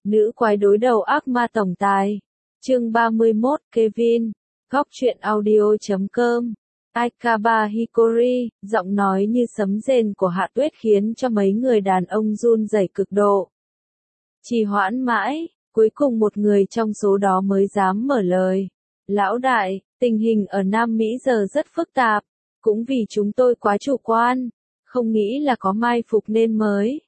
Nữ quái đối đầu ác ma tổng tài. Chương 31, Kevin. Góc truyện audio.com. Aikaba Hikori, giọng nói như sấm rền của Hạ Tuyết khiến cho mấy người đàn ông run rẩy cực độ. Trì hoãn mãi, cuối cùng một người trong số đó mới dám mở lời. Lão đại, tình hình ở Nam Mỹ giờ rất phức tạp, cũng vì chúng tôi quá chủ quan, không nghĩ là có mai phục nên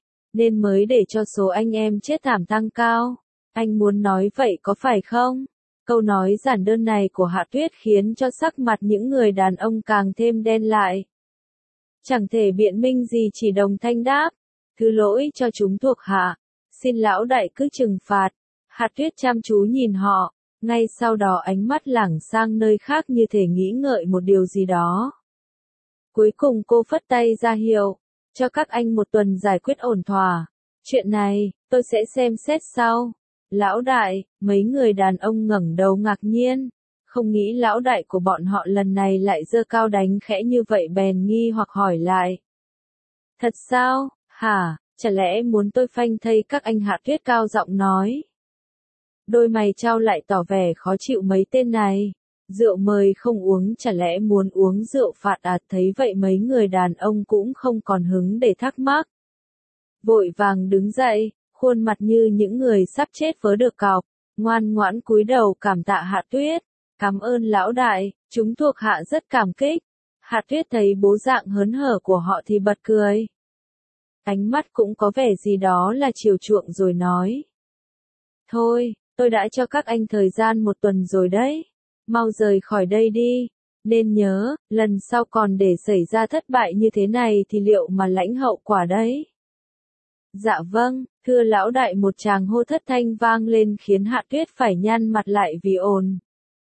mới để cho số anh em chết thảm tăng cao. Anh muốn nói vậy có phải không? Câu nói giản đơn này của Hạ Tuyết khiến cho sắc mặt những người đàn ông càng thêm đen lại. Chẳng thể biện minh gì, chỉ đồng thanh đáp. Thứ lỗi cho chúng thuộc hạ. Xin lão đại cứ trừng phạt. Hạ Tuyết chăm chú nhìn họ, ngay sau đó ánh mắt lảng sang nơi khác như thể nghĩ ngợi một điều gì đó. Cuối cùng cô phất tay ra hiệu, cho các anh một tuần giải quyết ổn thỏa. Chuyện này, tôi sẽ xem xét sau. Lão đại, mấy người đàn ông ngẩng đầu ngạc nhiên, không nghĩ lão đại của bọn họ lần này lại giơ cao đánh khẽ như vậy, bèn nghi hoặc hỏi lại. Thật sao, hả, chả lẽ muốn tôi phanh thây các anh? Hạ Tuyết cao giọng nói. Đôi mày trao lại tỏ vẻ khó chịu, mấy tên này. Rượu mời không uống, chả lẽ muốn uống rượu phạt à? Thấy vậy mấy người đàn ông cũng không còn hứng để thắc mắc. Vội vàng đứng dậy, khuôn mặt như những người sắp chết vớ được cọc, ngoan ngoãn cúi đầu cảm tạ Hạ Tuyết. Cảm ơn lão đại, chúng thuộc hạ rất cảm kích. Hạ Tuyết thấy bố dạng hớn hở của họ thì bật cười. Ánh mắt cũng có vẻ gì đó là chiều chuộng rồi nói. Thôi, tôi đã cho các anh thời gian một tuần rồi đấy. Mau rời khỏi đây đi. Nên nhớ, lần sau còn để xảy ra thất bại như thế này thì liệu mà lãnh hậu quả đấy. Dạ vâng, thưa lão đại. Một tràng hô thất thanh vang lên khiến Hạ Tuyết phải nhăn mặt lại vì ồn.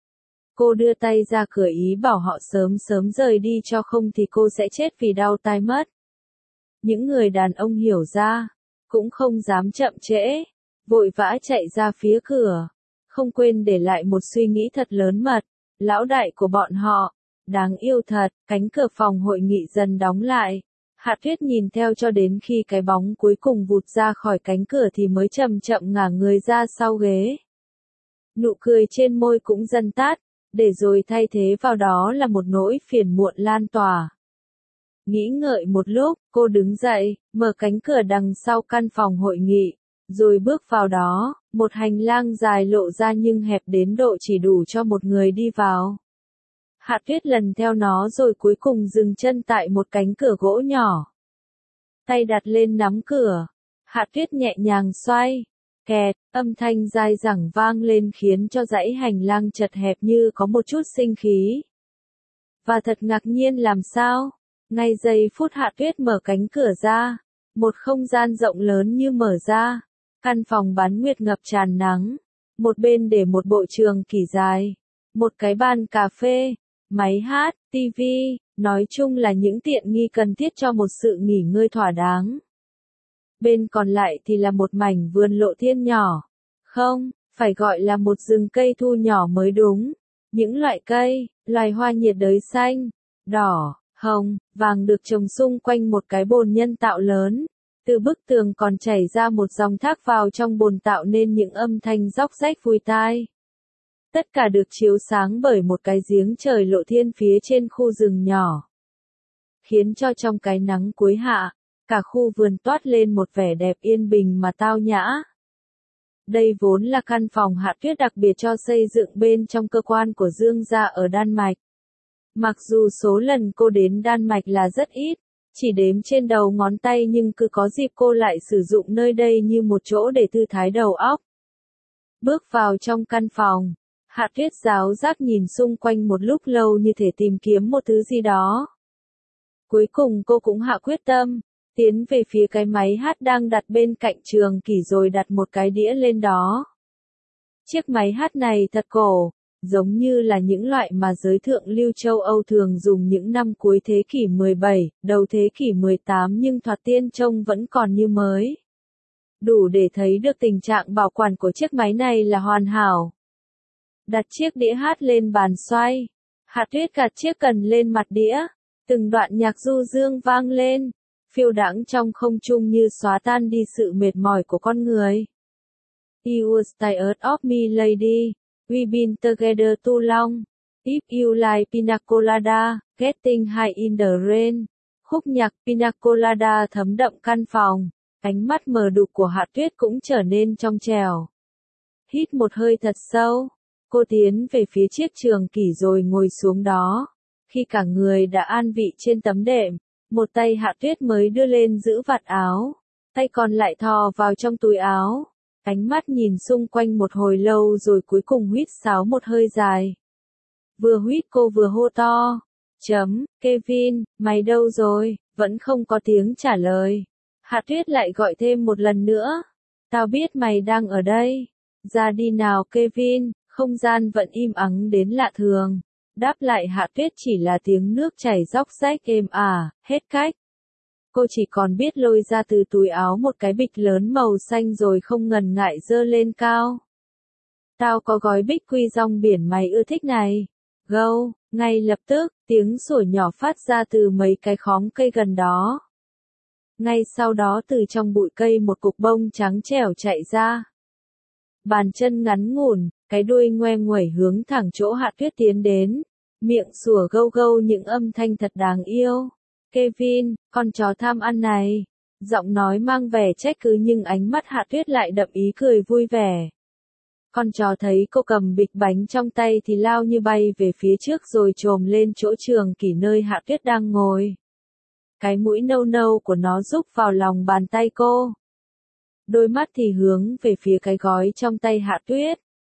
Cô đưa tay ra cửa ý bảo họ sớm sớm rời đi, cho không thì cô sẽ chết vì đau tai mất. Những người đàn ông hiểu ra, cũng không dám chậm trễ, vội vã chạy ra phía cửa, không quên để lại một suy nghĩ thật lớn mật. Lão đại của bọn họ, đáng yêu thật. Cánh cửa phòng hội nghị dần đóng lại. Hạ Tuyết nhìn theo cho đến khi cái bóng cuối cùng vụt ra khỏi cánh cửa thì mới chậm chậm ngả người ra sau ghế. Nụ cười trên môi cũng dần tắt, để rồi thay thế vào đó là một nỗi phiền muộn lan tỏa. Nghĩ ngợi một lúc, cô đứng dậy, mở cánh cửa đằng sau căn phòng hội nghị, rồi bước vào đó. Một hành lang dài lộ ra nhưng hẹp đến độ chỉ đủ cho một người đi vào. Hạ Tuyết lần theo nó rồi cuối cùng dừng chân tại một cánh cửa gỗ nhỏ. Tay đặt lên nắm cửa, Hạ Tuyết nhẹ nhàng xoay, kẹt, âm thanh dai dẳng vang lên khiến cho dãy hành lang chật hẹp như có một chút sinh khí. Và thật ngạc nhiên làm sao, ngay giây phút Hạ Tuyết mở cánh cửa ra, một không gian rộng lớn như mở ra. Căn phòng bán nguyệt ngập tràn nắng, một bên để một bộ trường kỷ dài, một cái bàn cà phê, máy hát, tivi, nói chung là những tiện nghi cần thiết cho một sự nghỉ ngơi thỏa đáng. Bên còn lại thì là một mảnh vườn lộ thiên nhỏ, không, phải gọi là một rừng cây thu nhỏ mới đúng. Những loại cây, loài hoa nhiệt đới xanh, đỏ, hồng, vàng được trồng xung quanh một cái bồn nhân tạo lớn. Từ bức tường còn chảy ra một dòng thác vào trong bồn tạo nên những âm thanh róc rách vui tai. Tất cả được chiếu sáng bởi một cái giếng trời lộ thiên phía trên khu rừng nhỏ, khiến cho trong cái nắng cuối hạ, cả khu vườn toát lên một vẻ đẹp yên bình mà tao nhã. Đây vốn là căn phòng Hạ Tuyết đặc biệt cho xây dựng bên trong cơ quan của Dương gia ở Đan Mạch. Mặc dù số lần cô đến Đan Mạch là rất ít, chỉ đếm trên đầu ngón tay, nhưng cứ có dịp cô lại sử dụng nơi đây như một chỗ để thư thái đầu óc. Bước vào trong căn phòng, Hạ Tuyết ráo rác nhìn xung quanh một lúc lâu như thể tìm kiếm một thứ gì đó. Cuối cùng cô cũng hạ quyết tâm, tiến về phía cái máy hát đang đặt bên cạnh trường kỷ rồi đặt một cái đĩa lên đó. Chiếc máy hát này thật cổ, giống như là những loại mà giới thượng lưu châu Âu thường dùng những năm cuối thế kỷ 17, đầu thế kỷ 18, nhưng thoạt tiên trông vẫn còn như mới. Đủ để thấy được tình trạng bảo quản của chiếc máy này là hoàn hảo. Đặt chiếc đĩa hát lên bàn xoay, Hạ Tuyết gạt chiếc cần lên mặt đĩa, từng đoạn nhạc du dương vang lên, phiêu đãng trong không trung như xóa tan đi sự mệt mỏi của con người. You were tired of me lady. We've been together too long. If you like pina colada, getting high in the rain. Khúc nhạc pina colada thấm đậm căn phòng. Ánh mắt mờ đục của Hạ Tuyết cũng trở nên trong trẻo. Hít một hơi thật sâu. Cô tiến về phía chiếc trường kỷ rồi ngồi xuống đó. Khi cả người đã an vị trên tấm đệm, một tay Hạ Tuyết mới đưa lên giữ vạt áo. Tay còn lại thò vào trong túi áo. Ánh mắt nhìn xung quanh một hồi lâu rồi cuối cùng huýt sáo một hơi dài. Vừa huýt cô vừa hô to. Kevin, mày đâu rồi? Vẫn không có tiếng trả lời. Hạ Tuyết lại gọi thêm một lần nữa. Tao biết mày đang ở đây. Ra đi nào Kevin. Không gian vẫn im ắng đến lạ thường. Đáp lại Hạ Tuyết chỉ là tiếng nước chảy róc rách êm ả, hết cách. Cô chỉ còn biết lôi ra từ túi áo một cái bịch lớn màu xanh rồi không ngần ngại giơ lên cao. Tao có gói bích quy rong biển mày ưa thích này. Gâu, ngay lập tức, tiếng sủa nhỏ phát ra từ mấy cái khóm cây gần đó. Ngay sau đó từ trong bụi cây một cục bông trắng trẻo chạy ra. Bàn chân ngắn ngủn, cái đuôi ngoe nguẩy hướng thẳng chỗ Hạ Tuyết tiến đến. Miệng sủa gâu gâu những âm thanh thật đáng yêu. Kevin, con chó tham ăn này. Giọng nói mang vẻ trách cứ nhưng ánh mắt Hạ Tuyết lại đậm ý cười vui vẻ. Con chó thấy cô cầm bịch bánh trong tay thì lao như bay về phía trước rồi chồm lên chỗ trường kỷ nơi Hạ Tuyết đang ngồi. Cái mũi nâu nâu của nó rúc vào lòng bàn tay cô. Đôi mắt thì hướng về phía cái gói trong tay Hạ Tuyết.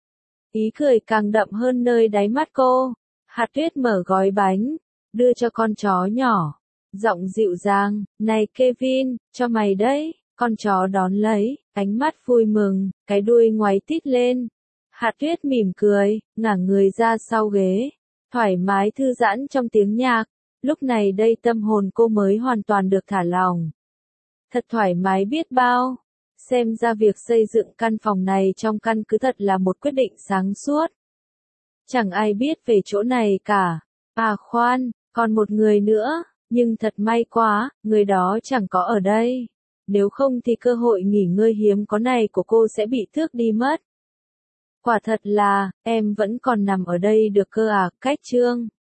Ý cười càng đậm hơn nơi đáy mắt cô. Hạ Tuyết mở gói bánh, đưa cho con chó nhỏ. Giọng dịu dàng, này Kevin, cho mày đấy. Con chó đón lấy, ánh mắt vui mừng, cái đuôi ngoáy tít lên. Hạ Tuyết mỉm cười, ngả người ra sau ghế. Thoải mái thư giãn trong tiếng nhạc. Lúc này đây tâm hồn cô mới hoàn toàn được thả lỏng. Thật thoải mái biết bao. Xem ra việc xây dựng căn phòng này trong căn cứ thật là một quyết định sáng suốt. Chẳng ai biết về chỗ này cả. À khoan, còn một người nữa, nhưng thật may quá, người đó chẳng có ở đây. Nếu không thì cơ hội nghỉ ngơi hiếm có này của cô sẽ bị tước đi mất. Quả thật là, em vẫn còn nằm ở đây được cơ à, cách chương.